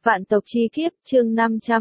Vạn tộc chi kiếp, chương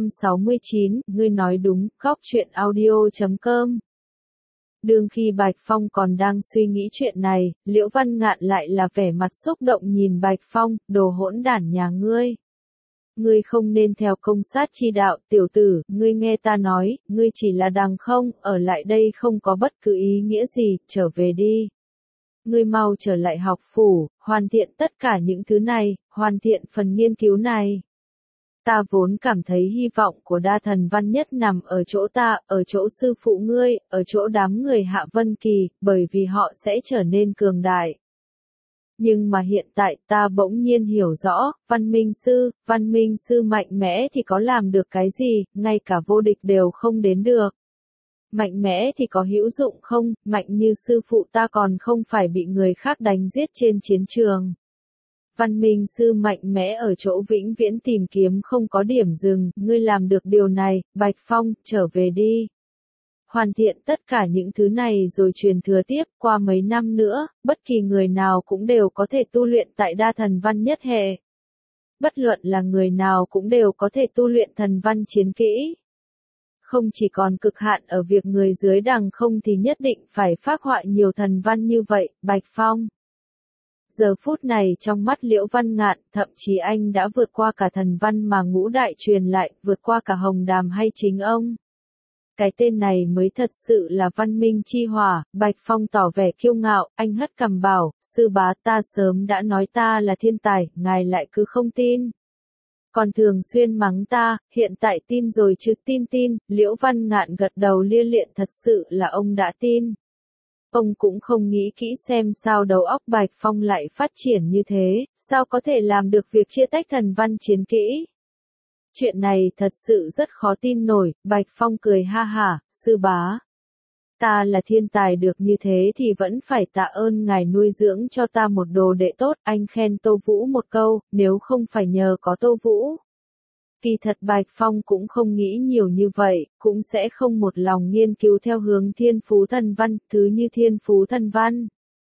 569, ngươi nói đúng, góc truyện audio.com. Đương khi Bạch Phong còn đang suy nghĩ chuyện này, Liễu Văn Ngạn lại là vẻ mặt xúc động nhìn Bạch Phong, đồ hỗn đản nhà ngươi. Ngươi không nên theo công sát chi đạo, tiểu tử, ngươi nghe ta nói, ngươi chỉ là đằng không, ở lại đây không có bất cứ ý nghĩa gì, trở về đi. Ngươi mau trở lại học phủ, hoàn thiện tất cả những thứ này, hoàn thiện phần nghiên cứu này. Ta vốn cảm thấy hy vọng của đa thần văn nhất nằm ở chỗ ta, ở chỗ sư phụ ngươi, ở chỗ đám người Hạ Vân Kỳ, bởi vì họ sẽ trở nên cường đại. Nhưng mà hiện tại ta bỗng nhiên hiểu rõ, văn minh sư mạnh mẽ thì có làm được cái gì, ngay cả vô địch đều không đến được. Mạnh mẽ thì có hữu dụng không, mạnh như sư phụ ta còn không phải bị người khác đánh giết trên chiến trường. Văn minh sư mạnh mẽ ở chỗ vĩnh viễn tìm kiếm không có điểm dừng, ngươi làm được điều này, Bạch Phong, trở về đi. Hoàn thiện tất cả những thứ này rồi truyền thừa tiếp, qua mấy năm nữa, bất kỳ người nào cũng đều có thể tu luyện tại đa thần văn nhất hệ. Bất luận là người nào cũng đều có thể tu luyện thần văn chiến kỹ. Không chỉ còn cực hạn ở việc người dưới đằng không thì nhất định phải phác họa nhiều thần văn như vậy, Bạch Phong. Giờ phút này trong mắt Liễu Văn Ngạn, thậm chí anh đã vượt qua cả thần văn mà ngũ đại truyền lại, vượt qua cả Hồng Đàm hay chính ông. Cái tên này mới thật sự là văn minh chi hỏa, Bạch Phong tỏ vẻ kiêu ngạo, anh hất cằm bảo, sư bá ta sớm đã nói ta là thiên tài, ngài lại cứ không tin. Còn thường xuyên mắng ta, hiện tại tin rồi chứ tin, Liễu Văn Ngạn gật đầu lia lịa thật sự là ông đã tin. Ông cũng không nghĩ kỹ xem sao đầu óc Bạch Phong lại phát triển như thế, sao có thể làm được việc chia tách thần văn chiến kỹ. Chuyện này thật sự rất khó tin nổi, Bạch Phong cười ha hả, sư bá. Ta là thiên tài được như thế thì vẫn phải tạ ơn ngài nuôi dưỡng cho ta một đồ đệ tốt, anh khen Tô Vũ một câu, nếu không phải nhờ có Tô Vũ. Kỳ thật Bạch Phong cũng không nghĩ nhiều như vậy, cũng sẽ không một lòng nghiên cứu theo hướng thiên phú thần văn, thứ như thiên phú thần văn.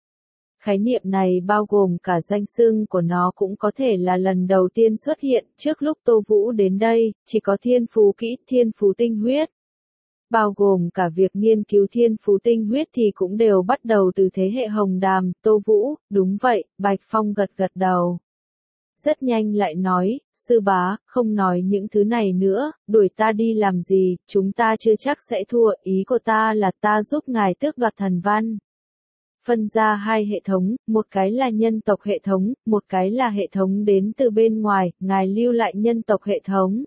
Khái niệm này bao gồm cả danh xưng của nó cũng có thể là lần đầu tiên xuất hiện, trước lúc Tô Vũ đến đây, chỉ có thiên phú kỹ, thiên phú tinh huyết. Bao gồm cả việc nghiên cứu thiên phú tinh huyết thì cũng đều bắt đầu từ thế hệ Hồng Đàm, Tô Vũ, đúng vậy, Bạch Phong gật đầu. Rất nhanh lại nói, sư bá, không nói những thứ này nữa, đuổi ta đi làm gì, chúng ta chưa chắc sẽ thua, ý của ta là ta giúp ngài tước đoạt thần văn. Phân ra hai hệ thống, một cái là nhân tộc hệ thống, một cái là hệ thống đến từ bên ngoài, ngài lưu lại nhân tộc hệ thống.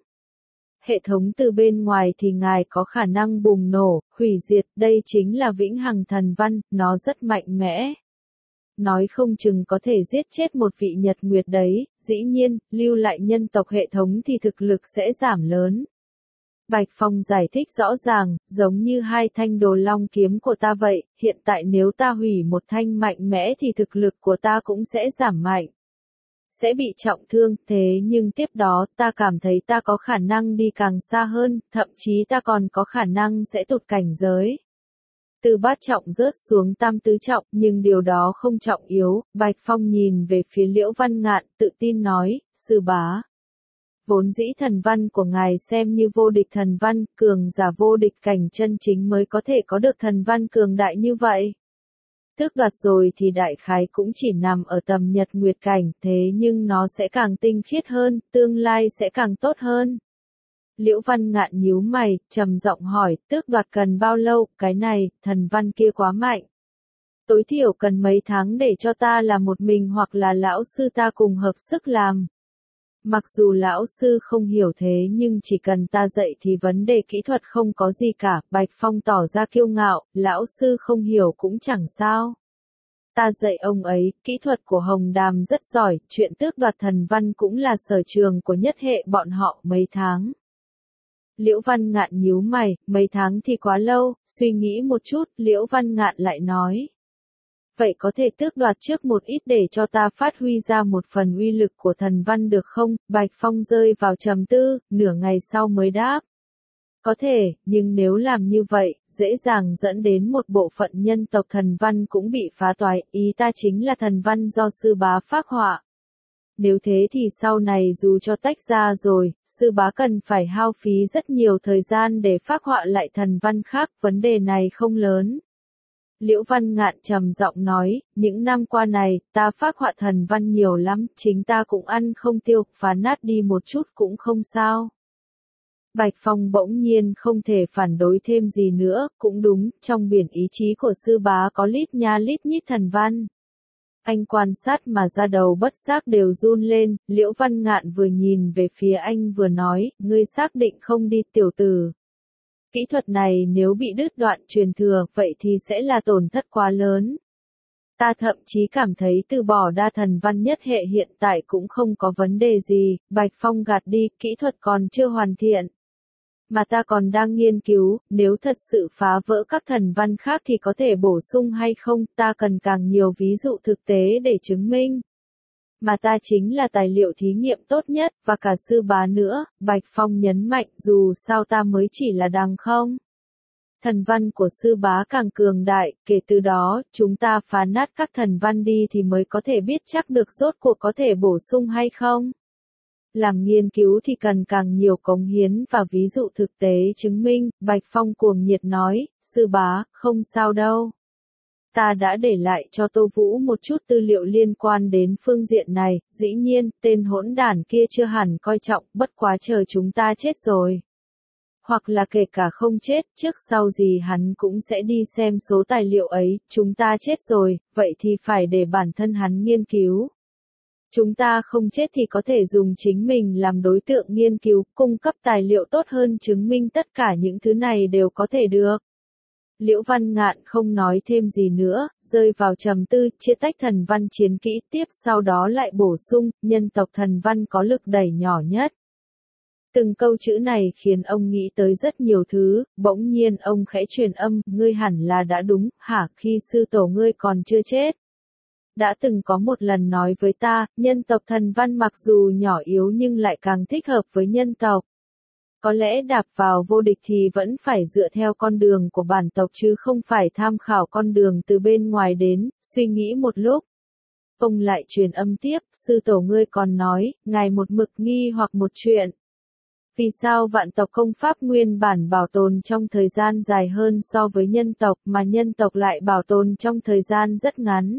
Hệ thống từ bên ngoài thì ngài có khả năng bùng nổ, hủy diệt, đây chính là vĩnh hằng thần văn, nó rất mạnh mẽ. Nói không chừng có thể giết chết một vị nhật nguyệt đấy, dĩ nhiên, lưu lại nhân tộc hệ thống thì thực lực sẽ giảm lớn. Bạch Phong giải thích rõ ràng, giống như hai thanh đồ long kiếm của ta vậy, hiện tại nếu ta hủy một thanh mạnh mẽ thì thực lực của ta cũng sẽ giảm mạnh. Sẽ bị trọng thương, thế nhưng tiếp đó ta cảm thấy ta có khả năng đi càng xa hơn, thậm chí ta còn có khả năng sẽ tụt cảnh giới. Từ bát trọng rớt xuống tam tứ trọng, nhưng điều đó không trọng yếu, Bạch Phong nhìn về phía Liễu Văn Ngạn, tự tin nói, sư bá. Vốn dĩ thần văn của ngài xem như vô địch thần văn, cường giả vô địch cảnh chân chính mới có thể có được thần văn cường đại như vậy. Tước đoạt rồi thì đại khái cũng chỉ nằm ở tầm nhật nguyệt cảnh, thế nhưng nó sẽ càng tinh khiết hơn, tương lai sẽ càng tốt hơn. Liễu Văn Ngạn nhíu mày, trầm giọng hỏi, tước đoạt cần bao lâu, cái này, thần văn kia quá mạnh. Tối thiểu cần mấy tháng để cho ta là một mình hoặc là lão sư ta cùng hợp sức làm. Mặc dù lão sư không hiểu thế nhưng chỉ cần ta dạy thì vấn đề kỹ thuật không có gì cả, Bạch Phong tỏ ra kiêu ngạo, lão sư không hiểu cũng chẳng sao. Ta dạy ông ấy, kỹ thuật của Hồng Đàm rất giỏi, chuyện tước đoạt thần văn cũng là sở trường của nhất hệ bọn họ mấy tháng. Liễu Văn Ngạn nhíu mày, mấy tháng thì quá lâu, suy nghĩ một chút, Liễu Văn Ngạn lại nói. Vậy có thể tước đoạt trước một ít để cho ta phát huy ra một phần uy lực của thần văn được không? Bạch Phong rơi vào trầm tư, nửa ngày sau mới đáp. Có thể, nhưng nếu làm như vậy, dễ dàng dẫn đến một bộ phận nhân tộc thần văn cũng bị phá toái, ý ta chính là thần văn do sư bá phác họa. Nếu thế thì sau này dù cho tách ra rồi, sư bá cần phải hao phí rất nhiều thời gian để phác họa lại thần văn khác, vấn đề này không lớn. Liễu Văn Ngạn trầm giọng nói, những năm qua này, ta phác họa thần văn nhiều lắm, chính ta cũng ăn không tiêu, phá nát đi một chút cũng không sao. Bạch Phong bỗng nhiên không thể phản đối thêm gì nữa, cũng đúng, trong biển ý chí của sư bá có lít nha lít nhít thần văn. Anh quan sát mà da đầu bất giác đều run lên, Liễu Văn Ngạn vừa nhìn về phía anh vừa nói, ngươi xác định không đi tiểu tử. Kỹ thuật này nếu bị đứt đoạn truyền thừa, vậy thì sẽ là tổn thất quá lớn. Ta thậm chí cảm thấy từ bỏ đa thần văn nhất hệ hiện tại cũng không có vấn đề gì, Bạch Phong gạt đi, kỹ thuật còn chưa hoàn thiện. Mà ta còn đang nghiên cứu, nếu thật sự phá vỡ các thần văn khác thì có thể bổ sung hay không, ta cần càng nhiều ví dụ thực tế để chứng minh. Mà ta chính là tài liệu thí nghiệm tốt nhất, và cả sư bá nữa, Bạch Phong nhấn mạnh, dù sao ta mới chỉ là đằng không. Thần văn của sư bá càng cường đại, kể từ đó, chúng ta phá nát các thần văn đi thì mới có thể biết chắc được rốt cuộc có thể bổ sung hay không. Làm nghiên cứu thì cần càng nhiều cống hiến và ví dụ thực tế chứng minh, Bạch Phong cuồng nhiệt nói, sư bá, không sao đâu. Ta đã để lại cho Tô Vũ một chút tư liệu liên quan đến phương diện này, dĩ nhiên, tên hỗn đản kia chưa hẳn coi trọng, bất quá chờ chúng ta chết rồi. Hoặc là kể cả không chết, trước sau gì hắn cũng sẽ đi xem số tài liệu ấy, chúng ta chết rồi, vậy thì phải để bản thân hắn nghiên cứu. Chúng ta không chết thì có thể dùng chính mình làm đối tượng nghiên cứu, cung cấp tài liệu tốt hơn chứng minh tất cả những thứ này đều có thể được. Liễu Văn Ngạn không nói thêm gì nữa, rơi vào trầm tư, chia tách thần văn chiến kỹ tiếp sau đó lại bổ sung, nhân tộc thần văn có lực đẩy nhỏ nhất. Từng câu chữ này khiến ông nghĩ tới rất nhiều thứ, bỗng nhiên ông khẽ truyền âm, ngươi hẳn là đã đúng, hả, khi sư tổ ngươi còn chưa chết. Đã từng có một lần nói với ta, nhân tộc thần văn mặc dù nhỏ yếu nhưng lại càng thích hợp với nhân tộc. Có lẽ đạp vào vô địch thì vẫn phải dựa theo con đường của bản tộc chứ không phải tham khảo con đường từ bên ngoài đến, suy nghĩ một lúc. Ông lại truyền âm tiếp, sư tổ ngươi còn nói, ngài một mực nghi hoặc một chuyện. Vì sao vạn tộc công pháp nguyên bản bảo tồn trong thời gian dài hơn so với nhân tộc mà nhân tộc lại bảo tồn trong thời gian rất ngắn?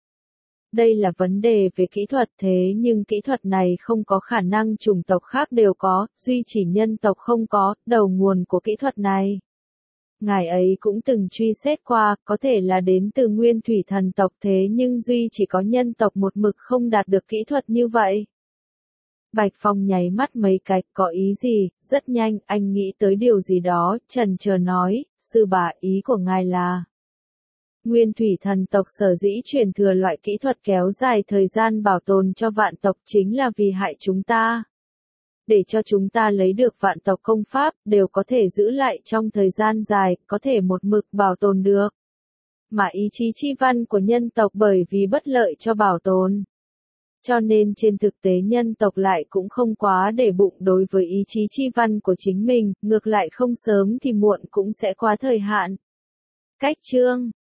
Đây là vấn đề về kỹ thuật thế nhưng kỹ thuật này không có khả năng chủng tộc khác đều có, duy chỉ nhân tộc không có, đầu nguồn của kỹ thuật này. Ngài ấy cũng từng truy xét qua, có thể là đến từ nguyên thủy thần tộc thế nhưng duy chỉ có nhân tộc một mực không đạt được kỹ thuật như vậy. Bạch Phong nháy mắt mấy cái, có ý gì, rất nhanh, anh nghĩ tới điều gì đó, chần chờ nói, sư bá ý của ngài là. Nguyên thủy thần tộc sở dĩ truyền thừa loại kỹ thuật kéo dài thời gian bảo tồn cho vạn tộc chính là vì hại chúng ta. Để cho chúng ta lấy được vạn tộc công pháp, đều có thể giữ lại trong thời gian dài, có thể một mực bảo tồn được. Mà ý chí chi văn của nhân tộc bởi vì bất lợi cho bảo tồn. Cho nên trên thực tế nhân tộc lại cũng không quá để bụng đối với ý chí chi văn của chính mình, ngược lại không sớm thì muộn cũng sẽ quá thời hạn. Cách chương